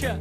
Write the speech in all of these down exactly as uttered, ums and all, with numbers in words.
Sure.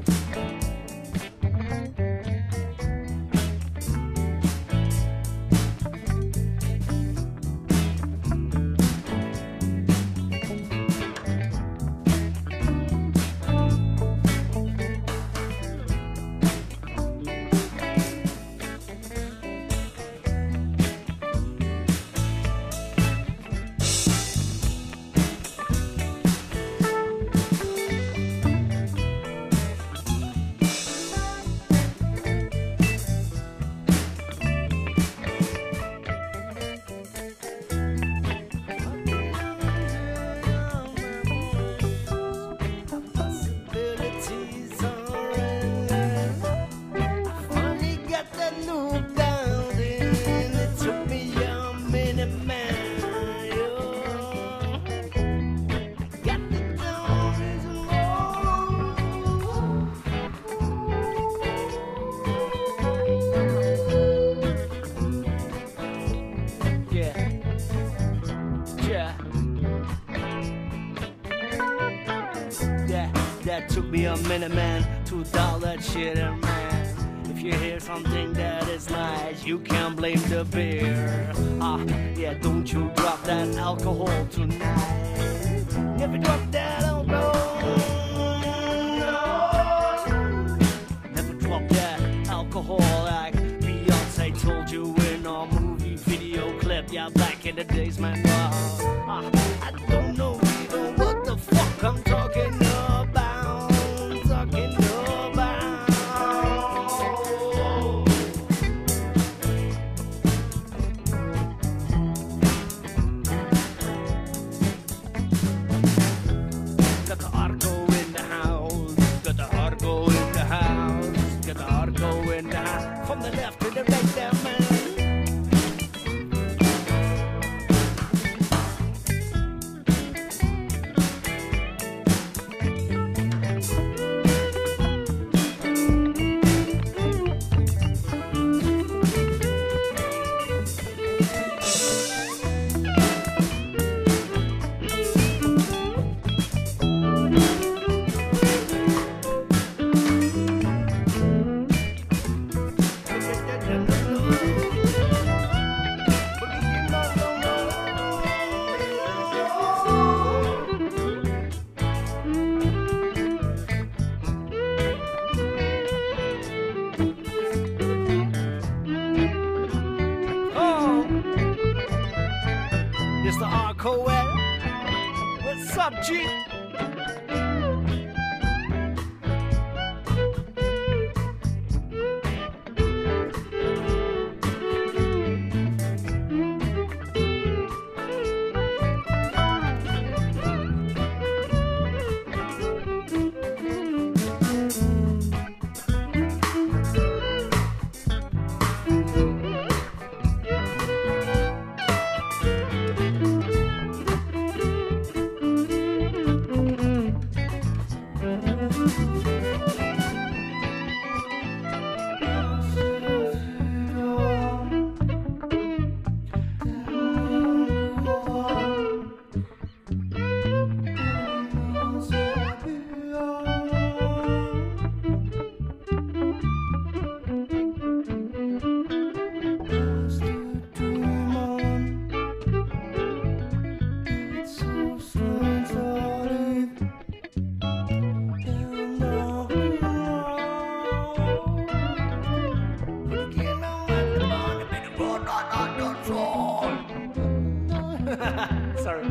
Minute man, two dollar shitter man. If you hear something that is nice, you can't blame the beer. Ah, yeah, don't you drop that alcohol tonight. Never drop that alcohol. No. Never drop that alcohol like Beyonce told you in our movie video clip. Yeah, back in the days, man. Ah, I don't know even what the fuck I'm talking about. From the left to the right there, man. What's up, G? Sorry.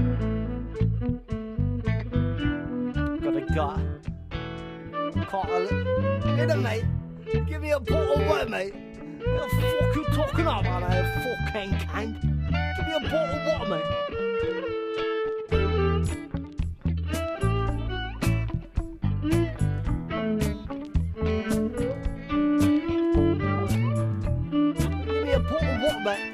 Got a guy. Caught a li- Hit him, mate. Give me a bottle of water, mate. What the fuck you talking about, man? Fucking cunt. Give me a bottle of water, mate. Give me a bottle of water, mate.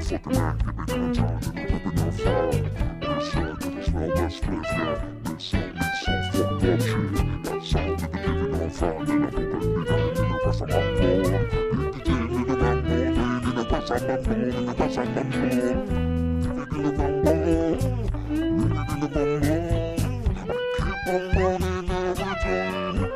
fucking man, give me good time, and I'm ripping on fire. This side, cause I smell that spliff, yeah. This song needs some fucked up shit. That sound that they're giving on fire, and I'm hoping we got it in the rest of my blood. Hit the tail in the bamboo, tail in the rest of my blood, in the rest of my blood. Give it in the bamboo, leave it in the bamboo. I keep on running every time.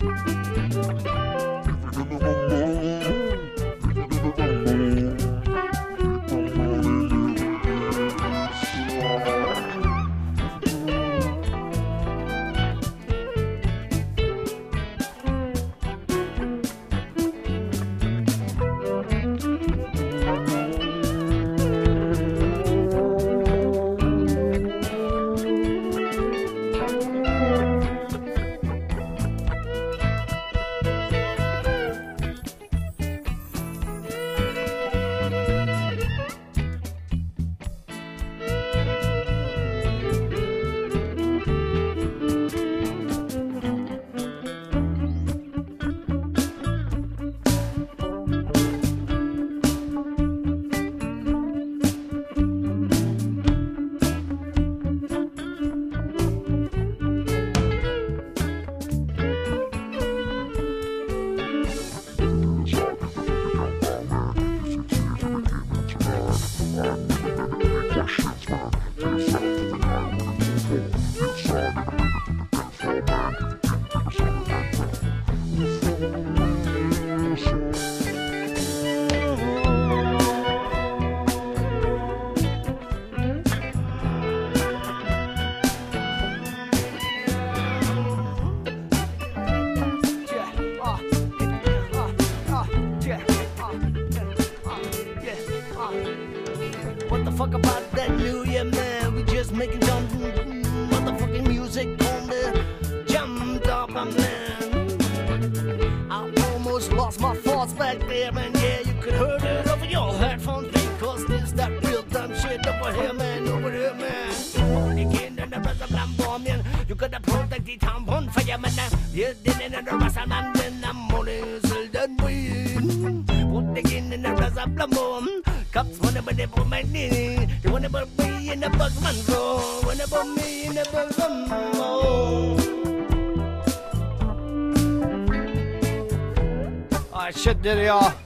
Shit, there they are.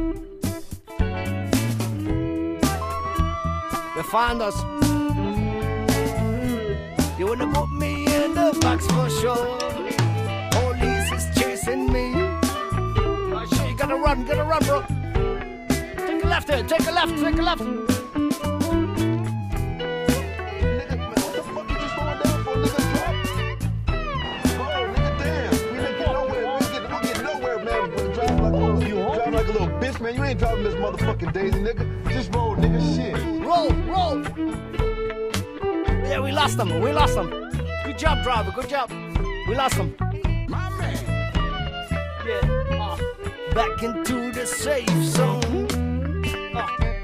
They find us. You wanna put me in the box for sure. Police is chasing me. Oh shit, you gotta run, gotta run, bro. Take a left here, take a left, take a left. Man, you ain't driving this motherfucking Daisy, nigga. Just roll, nigga, shit. Roll, roll. Yeah, we lost them, we lost them. Good job, driver, good job. We lost them. My man. Yeah, uh, back into the safe zone. Uh.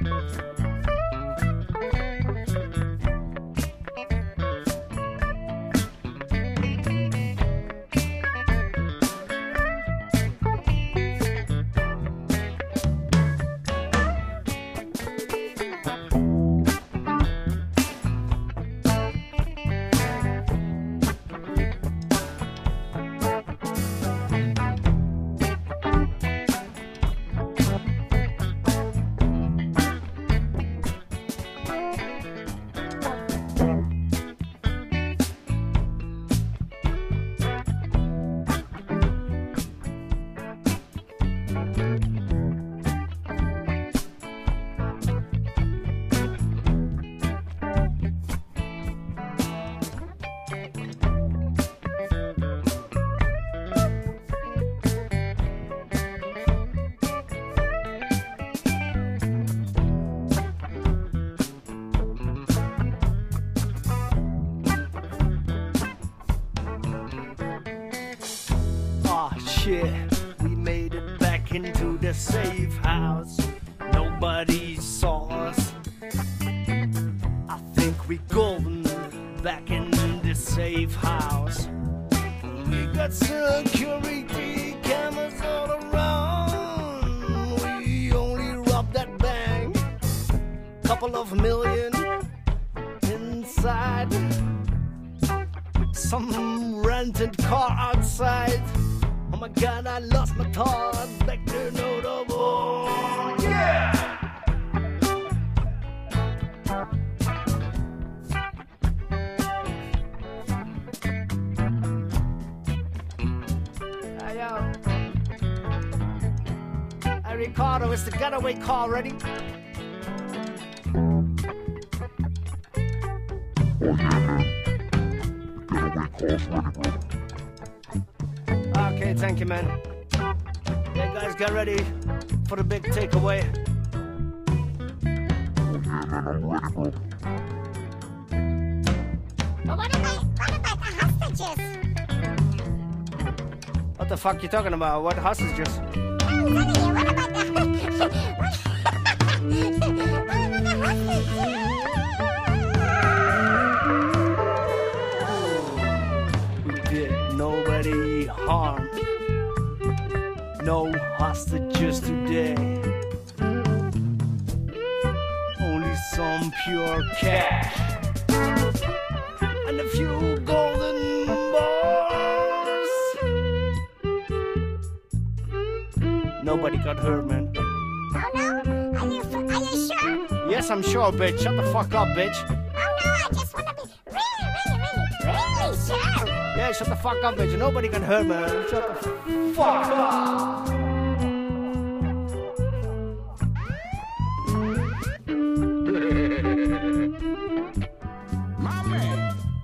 shit. We made it back into the safe house. Nobody saw us. I think we golden back in the safe house. We got security cameras all around. We only robbed that bank. couple of million inside. Some rented car outside. Oh my god, I lost my thought. Back to notable. Yeah! Hey, yo. Hey, Ricardo, is the getaway car ready? Oh yeah, man. The getaway car's ready, bro. Okay, thank you, man. Yeah, guys, get ready for the big takeaway. Oh yeah, man, I'm ready, bro. But what about, what about the hostages? What the fuck you talking about? What hostages? I'm telling you, what about the, what, what about the hostages? We did nobody harm. No hostages today. Only some pure cash. And a few golden bars. Nobody got hurt, man. Oh no? Are you, are you sure? Yes, I'm sure, bitch. Shut the fuck up, bitch. Oh no, I just want to be really, really, really, really sure. Yeah, shut the fuck up, bitch. Nobody got hurt, man. Shut the fuck up. My man.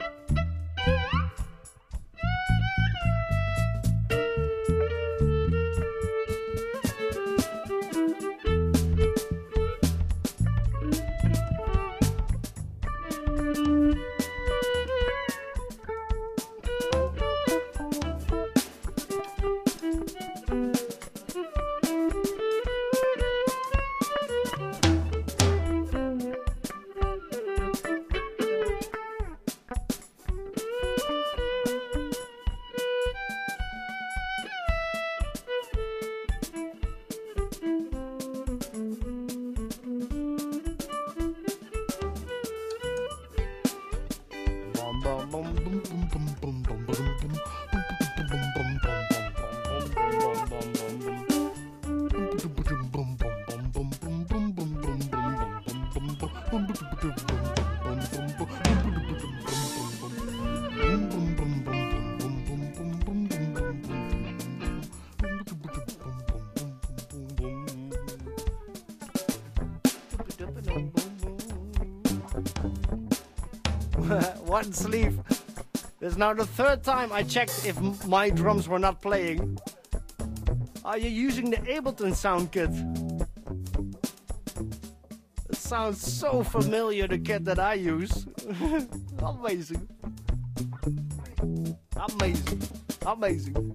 One sleeve. This is now the third time I checked if m- my drums were not playing. Are you using the Ableton sound kit? It sounds so familiar, the kit that I use. Amazing. Amazing. Amazing.